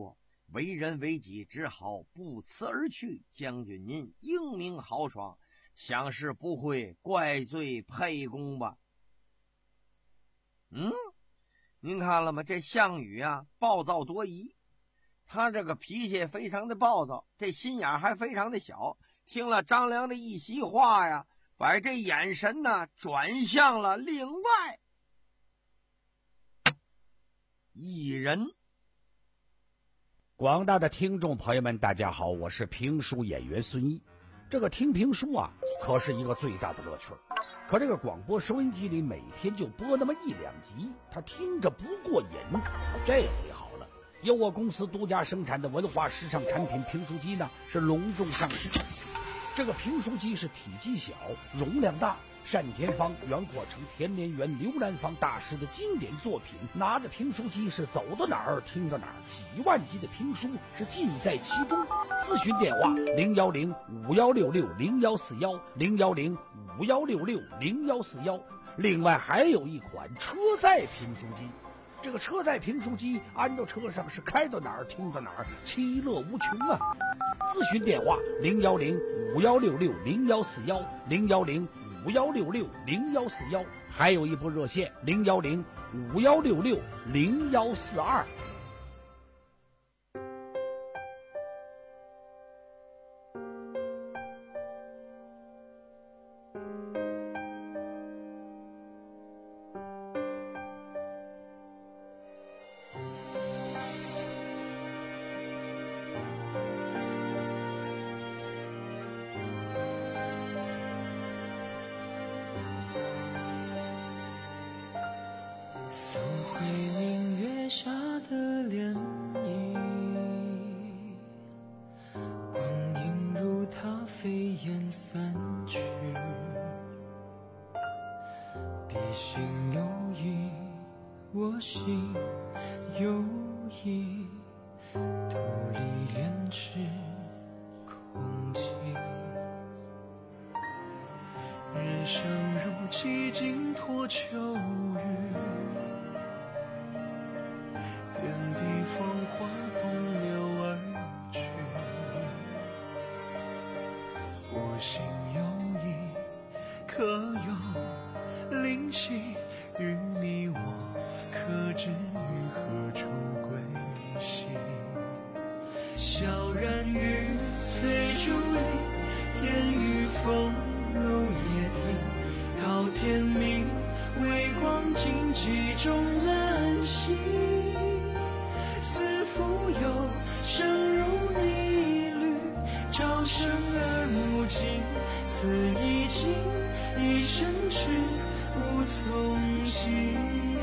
Speaker 6: 为人为己，只好不辞而去。将军您英明豪爽，想是不会怪罪沛公吧？嗯，您看了吗？这项羽啊，暴躁多疑，他这个脾气非常的暴躁，这心眼还非常的小。听了张良的一席话呀，把这眼神呢转向了另外一人。
Speaker 4: 广大的听众朋友们，大家好，我是评书演员孙一。这个听评书啊，可是一个最大的乐趣。可这个广播收音机里每天就播那么一两集，他听着不过瘾。这回好了，由我公司独家生产的文化时尚产品评书机呢，是隆重上市。这个评书机是体积小，容量大，单田芳、袁阔成、田连元、刘兰芳大师的经典作品，拿着评书机是走到哪儿听到哪儿，几万集的评书是尽在其中。咨询电话零幺零五幺六六零幺四幺零幺零五幺六六零幺四幺。另外还有一款车载评书机，这个车载评书机安到车上是开到哪儿听到哪儿，其乐无穷啊！咨询电话零幺零五幺六六零幺四幺零幺零五幺六六零幺四幺，还有一部热线零幺零五幺六六零幺四二。
Speaker 3: 送回明月下的涟漪，光阴如它飞燕散去，笔心有意，我心有意，独立莲池空寂。人生如几经脱秋雨，遍地风花东流而去。我心有意，可有灵犀？与你我可知于何处归兮？萧然于翠竹林，烟雨风楼夜听。到天明，微光荆棘中兰溪。似蜉蝣，声如逆旅，朝生而暮尽。此一情，一生痴，无从及。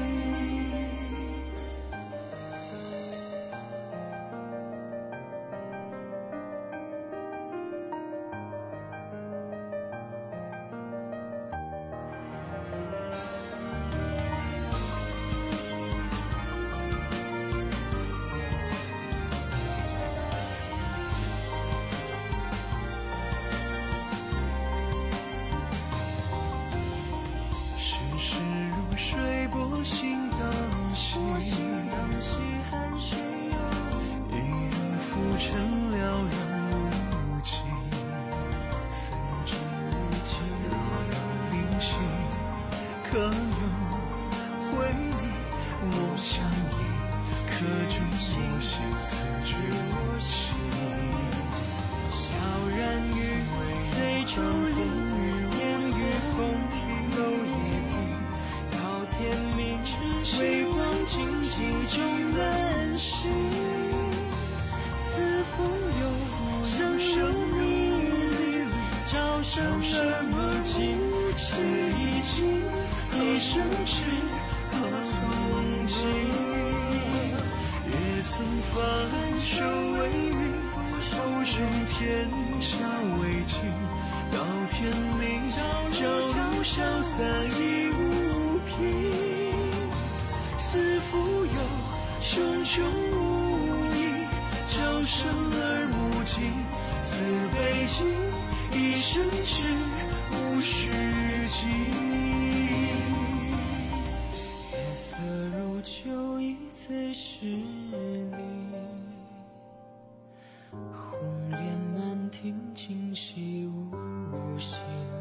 Speaker 3: 水波心荡兮，一人浮沉了然无尽。分之若有灵犀，可有回忆？我相依，可知我心此去无期。萧然于翠竹林，烟雨风停楼夜听。天明，微光荆棘中兰溪。似蜉蝣，声声逆旅，朝生而暮尽。此一情，一生痴，何从及？也曾反手为云，浮生天下为镜。到天明，朝如潇洒亦无凭。似蜉蝣，茕茕无意，朝生而暮尽。此北京，一生痴，无虚计。夜色如酒，一醉十里。 红莲满庭，今夕无限。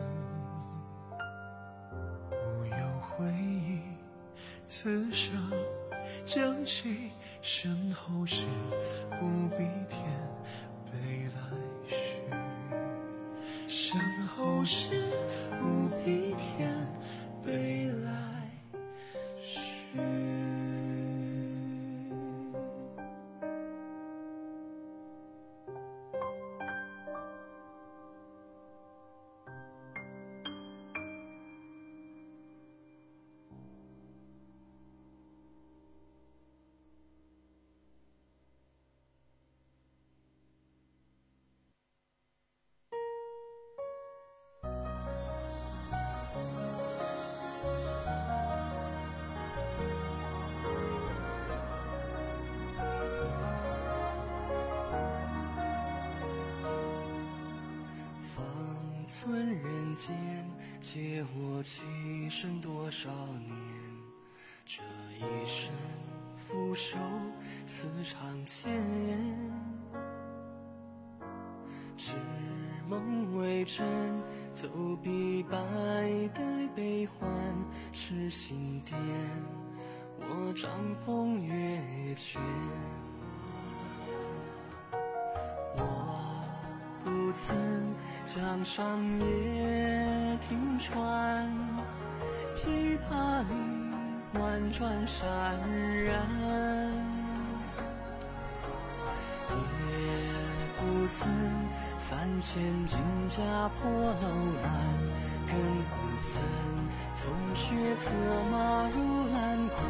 Speaker 3: 无有回忆，此生将起，身后事不必填悲来续。身后事不必填悲来续。存人间，借我起身多少年？这一生俯首似长剑，知梦为真，走笔百代悲欢是心颠，我掌风月卷。我不曾江上也停船，琵琶里婉转潸然，也不曾三千金甲破楼兰，更不曾风雪策马入蓝关。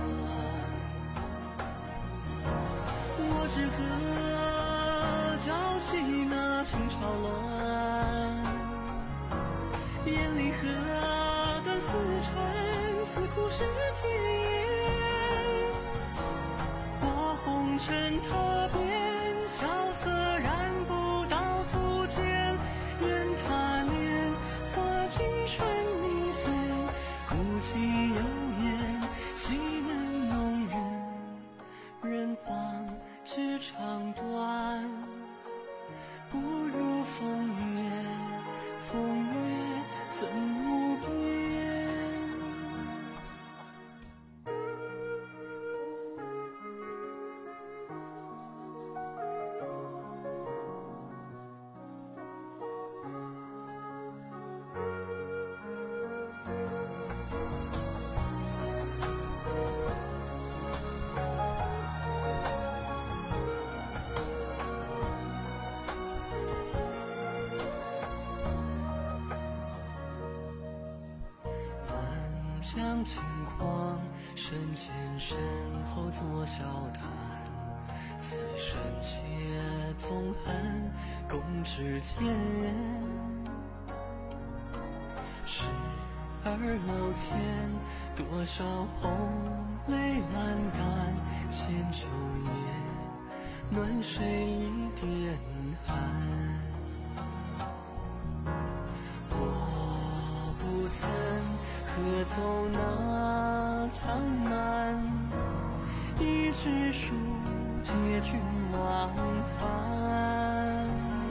Speaker 3: 我只和交起那青潮乱，眼里河断丝缠，似苦是天烟。我红尘踏遍，萧瑟染不到足见。愿他年发青春泥间，孤寂有言，岂能弄人？人方知长短，不如风月，风月怎无边？将轻狂，身前身后作笑谈。此生且纵恨，共指尖。时而楼前，多少红泪阑干。千秋夜，暖水一点寒。我不曾可走那长漫，一纸书借君往返，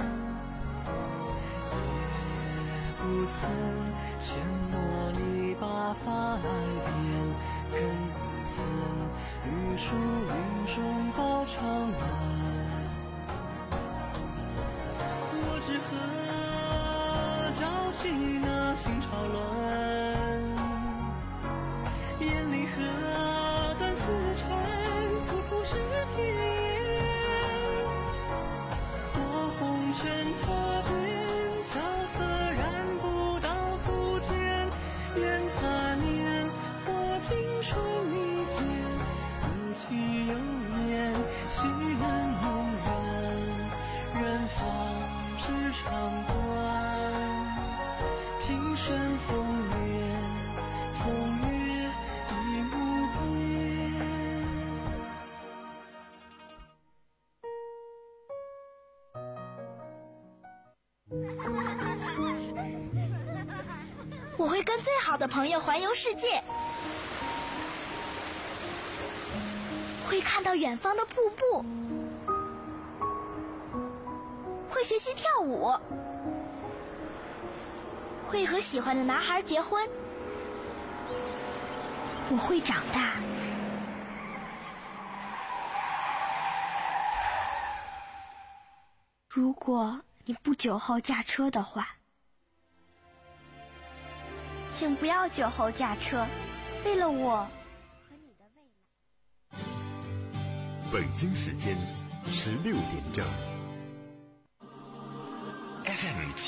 Speaker 3: 也不曾牵我你把发来编，更不曾玉树云中报长安。我只和交起那青潮乱，眼里河断丝缠，似苦是天烟。我红尘踏遍，萧瑟染不到足见。愿他年发青春泥间，孤寂有言，岂能弄人？人方知长短，平生风月，风月已无边。
Speaker 5: 我会跟最好的朋友环游世界，会看到远方的瀑布， 会学习跳舞，会和喜欢的男孩结婚。我会长大。如果你不酒后驾车的话，请不要酒后驾车，为了我和你的未来。
Speaker 1: 北京时间十六点整。
Speaker 2: F M